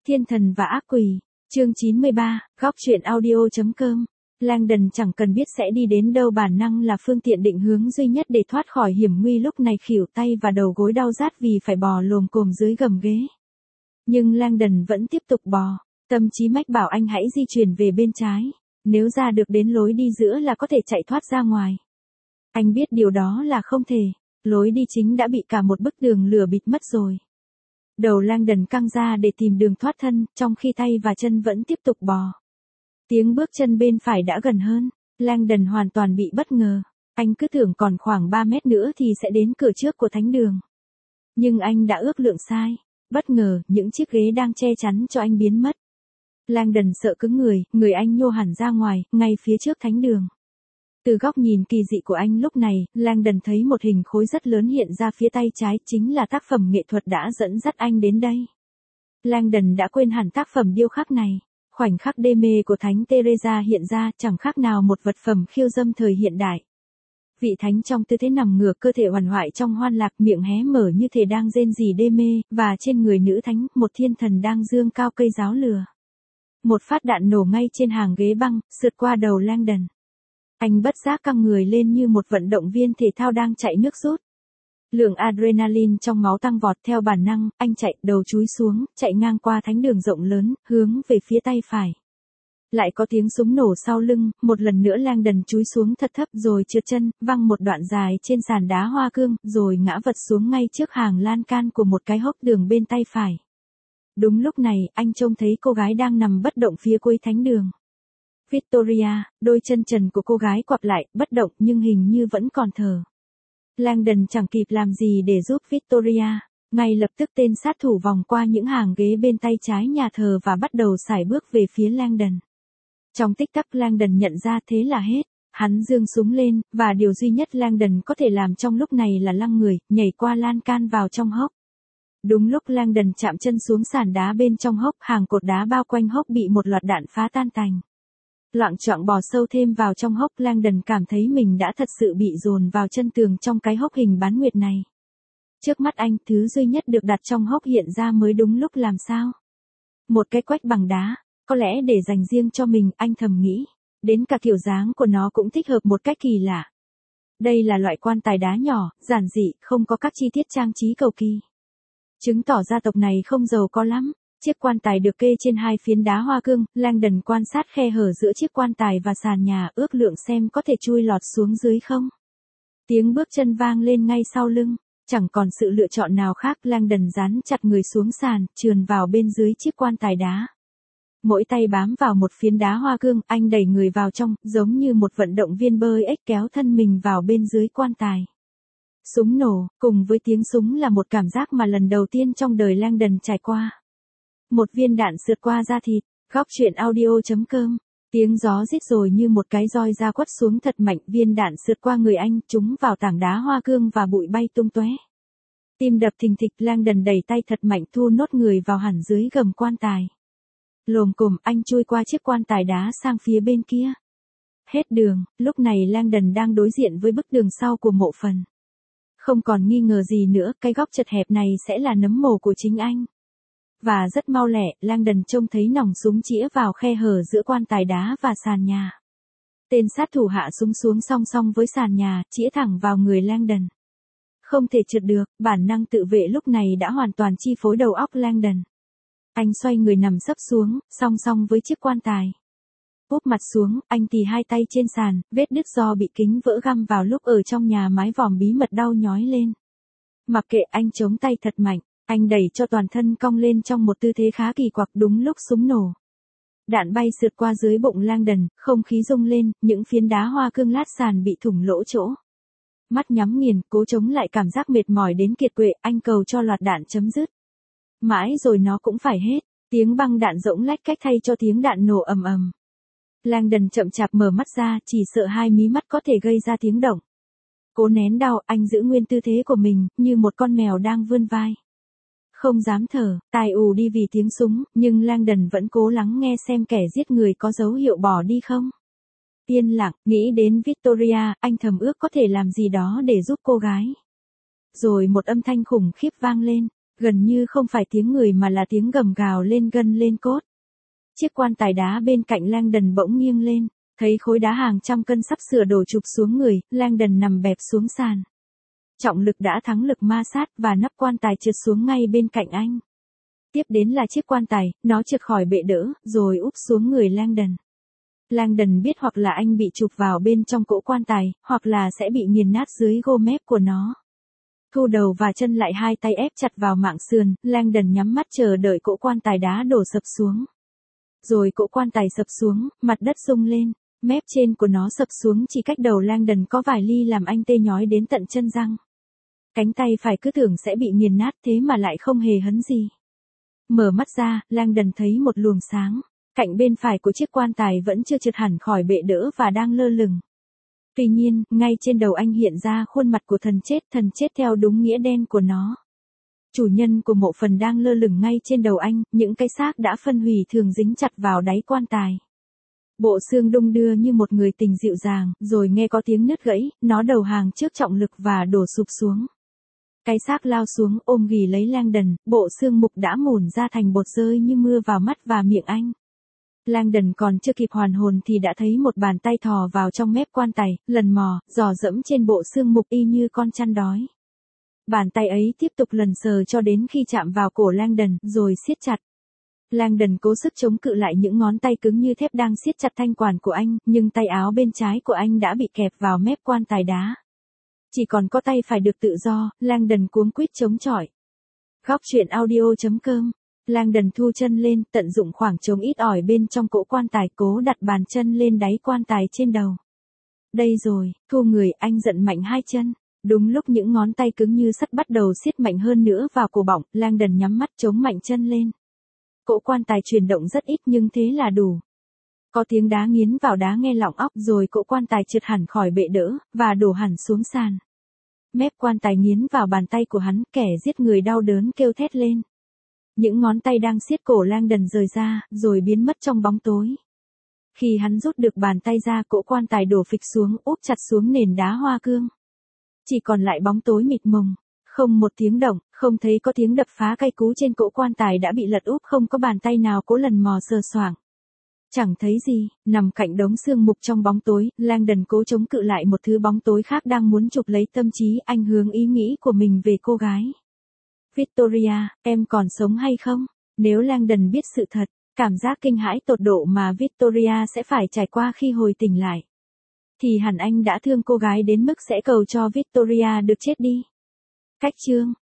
Thiên thần và ác quỷ, chương 93, góc truyện audio.com. Langdon chẳng cần biết sẽ đi đến đâu, bản năng là phương tiện định hướng duy nhất để thoát khỏi hiểm nguy. Lúc này khuỷu tay và đầu gối đau rát vì phải bò lồm cồm dưới gầm ghế. Nhưng Langdon vẫn tiếp tục bò, tâm trí mách bảo anh hãy di chuyển về bên trái, nếu ra được đến lối đi giữa là có thể chạy thoát ra ngoài. Anh biết điều đó là không thể, lối đi chính đã bị cả một bức tường lửa bịt mất rồi. Đầu Langdon căng ra để tìm đường thoát thân, trong khi tay và chân vẫn tiếp tục bò. Tiếng bước chân bên phải đã gần hơn, Langdon hoàn toàn bị bất ngờ. Anh cứ tưởng còn khoảng 3 mét nữa thì sẽ đến cửa trước của thánh đường. Nhưng anh đã ước lượng sai. Bất ngờ, những chiếc ghế đang che chắn cho anh biến mất. Langdon sợ cứng người anh nhô hẳn ra ngoài, ngay phía trước thánh đường. Từ góc nhìn kỳ dị của anh lúc này, Langdon thấy một hình khối rất lớn hiện ra phía tay trái, chính là tác phẩm nghệ thuật đã dẫn dắt anh đến đây. Langdon đã quên hẳn tác phẩm điêu khắc này. Khoảnh khắc đê mê của Thánh Teresa hiện ra chẳng khác nào một vật phẩm khiêu dâm thời hiện đại. Vị thánh trong tư thế nằm ngửa, cơ thể uằn hoại trong hoan lạc, miệng hé mở như thể đang rên rỉ đê mê, và trên người nữ thánh, một thiên thần đang giương cao cây giáo lừa. Một phát đạn nổ ngay trên hàng ghế băng, sượt qua đầu Langdon. Anh bất giác căng người lên như một vận động viên thể thao đang chạy nước rút. Lượng adrenaline trong máu tăng vọt, theo bản năng, anh chạy, đầu chúi xuống, chạy ngang qua thánh đường rộng lớn, hướng về phía tay phải. Lại có tiếng súng nổ sau lưng, một lần nữa Langdon chúi xuống thật thấp rồi trượt chân, văng một đoạn dài trên sàn đá hoa cương, rồi ngã vật xuống ngay trước hàng lan can của một cái hốc tường bên tay phải. Đúng lúc này, anh trông thấy cô gái đang nằm bất động phía cuối thánh đường. Victoria, đôi chân trần của cô gái quặp lại, bất động nhưng hình như vẫn còn thở. Langdon chẳng kịp làm gì để giúp Victoria, ngay lập tức tên sát thủ vòng qua những hàng ghế bên tay trái nhà thờ và bắt đầu sải bước về phía Langdon. Trong tích tắc Langdon nhận ra thế là hết, hắn giương súng lên, và điều duy nhất Langdon có thể làm trong lúc này là lăng người, nhảy qua lan can vào trong hốc. Đúng lúc Langdon chạm chân xuống sàn đá bên trong hốc, hàng cột đá bao quanh hốc bị một loạt đạn phá tan tành. Loạng choạng bò sâu thêm vào trong hốc, Langdon cảm thấy mình đã thật sự bị dồn vào chân tường trong cái hốc hình bán nguyệt này. Trước mắt anh, thứ duy nhất được đặt trong hốc hiện ra mới đúng lúc làm sao. Một cái quách bằng đá, có lẽ để dành riêng cho mình, anh thầm nghĩ. Đến cả kiểu dáng của nó cũng thích hợp một cách kỳ lạ. Đây là loại quan tài đá nhỏ, giản dị, không có các chi tiết trang trí cầu kỳ. Chứng tỏ gia tộc này không giàu có lắm. Chiếc quan tài được kê trên hai phiến đá hoa cương, Langdon quan sát khe hở giữa chiếc quan tài và sàn nhà, ước lượng xem có thể chui lọt xuống dưới không. Tiếng bước chân vang lên ngay sau lưng, chẳng còn sự lựa chọn nào khác, Langdon dán chặt người xuống sàn, trườn vào bên dưới chiếc quan tài đá. Mỗi tay bám vào một phiến đá hoa cương, anh đẩy người vào trong, giống như một vận động viên bơi ếch kéo thân mình vào bên dưới quan tài. Súng nổ, cùng với tiếng súng là một cảm giác mà lần đầu tiên trong đời Langdon trải qua. Một viên đạn sượt qua da thịt, góc truyện audio.com. Tiếng gió rít rồi như một cái roi da quất xuống thật mạnh, viên đạn sượt qua người anh, trúng vào tảng đá hoa cương và bụi bay tung tóe. Tim đập thình thịch, Langdon đẩy tay thật mạnh thu nốt người vào hẳn dưới gầm quan tài. Lồm cồm anh chui qua chiếc quan tài đá sang phía bên kia. Hết đường, lúc này Langdon đang đối diện với bức tường sau của mộ phần. Không còn nghi ngờ gì nữa, cái góc chật hẹp này sẽ là nấm mồ của chính anh. Và rất mau lẹ, Langdon trông thấy nòng súng chĩa vào khe hở giữa quan tài đá và sàn nhà. Tên sát thủ hạ súng xuống song song với sàn nhà, chĩa thẳng vào người Langdon. Không thể trượt được, bản năng tự vệ lúc này đã hoàn toàn chi phối đầu óc Langdon. Anh xoay người nằm sấp xuống, song song với chiếc quan tài. Úp mặt xuống, anh tì hai tay trên sàn, vết đứt do bị kính vỡ găm vào lúc ở trong nhà, mái vòm bí mật đau nhói lên. Mặc kệ, anh chống tay thật mạnh. Anh đẩy cho toàn thân cong lên trong một tư thế khá kỳ quặc. Đúng lúc súng nổ, đạn bay sượt qua dưới bụng Langdon, không khí rung lên, những phiến đá hoa cương lát sàn bị thủng lỗ chỗ. Mắt nhắm nghiền, cố chống lại cảm giác mệt mỏi đến kiệt quệ, anh cầu cho loạt đạn chấm dứt. Mãi rồi nó cũng phải hết, tiếng băng đạn rỗng lách cách thay cho tiếng đạn nổ ầm ầm. Langdon chậm chạp mở mắt ra, chỉ sợ hai mí mắt có thể gây ra tiếng động. Cố nén đau, anh giữ nguyên tư thế của mình, như một con mèo đang vươn vai. Không dám thở, tai ù đi vì tiếng súng, nhưng Langdon vẫn cố lắng nghe xem kẻ giết người có dấu hiệu bỏ đi không. Yên lặng, nghĩ đến Victoria, anh thầm ước có thể làm gì đó để giúp cô gái. Rồi một âm thanh khủng khiếp vang lên. Gần như không phải tiếng người mà là tiếng gầm gào lên gân lên cốt. Chiếc quan tài đá bên cạnh Langdon bỗng nghiêng lên, thấy khối đá hàng trăm cân sắp sửa đổ chụp xuống người, Langdon nằm bẹp xuống sàn. Trọng lực đã thắng lực ma sát và nắp quan tài trượt xuống ngay bên cạnh anh. Tiếp đến là chiếc quan tài, nó trượt khỏi bệ đỡ, rồi úp xuống người Langdon. Langdon biết hoặc là anh bị chụp vào bên trong cỗ quan tài, hoặc là sẽ bị nghiền nát dưới gô mép của nó. Thu đầu và chân lại, hai tay ép chặt vào mảng sườn, Langdon nhắm mắt chờ đợi cỗ quan tài đá đổ sập xuống. Rồi cỗ quan tài sập xuống, mặt đất rung lên, mép trên của nó sập xuống chỉ cách đầu Langdon có vài ly làm anh tê nhói đến tận chân răng. Cánh tay phải cứ tưởng sẽ bị nghiền nát thế mà lại không hề hấn gì. Mở mắt ra, Langdon thấy một luồng sáng. Cạnh bên phải của chiếc quan tài vẫn chưa trượt hẳn khỏi bệ đỡ và đang lơ lửng. Tuy nhiên, ngay trên đầu anh hiện ra khuôn mặt của thần chết theo đúng nghĩa đen của nó. Chủ nhân của mộ phần đang lơ lửng ngay trên đầu anh, những cái xác đã phân hủy thường dính chặt vào đáy quan tài. Bộ xương đung đưa như một người tình dịu dàng, rồi nghe có tiếng nứt gãy, nó đầu hàng trước trọng lực và đổ sụp xuống. Cái xác lao xuống ôm ghì lấy Langdon, bộ xương mục đã mủn ra thành bột rơi như mưa vào mắt và miệng anh. Langdon còn chưa kịp hoàn hồn thì đã thấy một bàn tay thò vào trong mép quan tài, lần mò, dò dẫm trên bộ xương mục y như con chăn đói. Bàn tay ấy tiếp tục lần sờ cho đến khi chạm vào cổ Langdon, rồi siết chặt. Langdon cố sức chống cự lại những ngón tay cứng như thép đang siết chặt thanh quản của anh, nhưng tay áo bên trái của anh đã bị kẹp vào mép quan tài đá. Chỉ còn có tay phải được tự do, Langdon cuống quýt chống chọi. Góc truyện audio.com. Langdon thu chân lên, tận dụng khoảng trống ít ỏi bên trong cỗ quan tài, cố đặt bàn chân lên đáy quan tài trên đầu. Đây rồi, thu người, anh giận mạnh hai chân. Đúng lúc những ngón tay cứng như sắt bắt đầu siết mạnh hơn nữa vào cổ bọng, Langdon nhắm mắt chống mạnh chân lên. Cỗ quan tài chuyển động rất ít nhưng thế là đủ. Có tiếng đá nghiến vào đá nghe lỏng óc, rồi cỗ quan tài trượt hẳn khỏi bệ đỡ, và đổ hẳn xuống sàn. Mép quan tài nghiến vào bàn tay của hắn, kẻ giết người đau đớn kêu thét lên. Những ngón tay đang siết cổ Langdon rời ra, rồi biến mất trong bóng tối. Khi hắn rút được bàn tay ra, cỗ quan tài đổ phịch xuống, úp chặt xuống nền đá hoa cương. Chỉ còn lại bóng tối mịt mùng, không một tiếng động, không thấy có tiếng đập phá cay cú trên cỗ quan tài đã bị lật úp, không có bàn tay nào cố lần mò sờ soạng. Chẳng thấy gì, nằm cạnh đống xương mục trong bóng tối, Langdon cố chống cự lại một thứ bóng tối khác đang muốn chụp lấy tâm trí anh, hướng ý nghĩ của mình về cô gái. Victoria, em còn sống hay không? Nếu Langdon biết sự thật, cảm giác kinh hãi tột độ mà Victoria sẽ phải trải qua khi hồi tỉnh lại, thì hẳn anh đã thương cô gái đến mức sẽ cầu cho Victoria được chết đi. Cách chương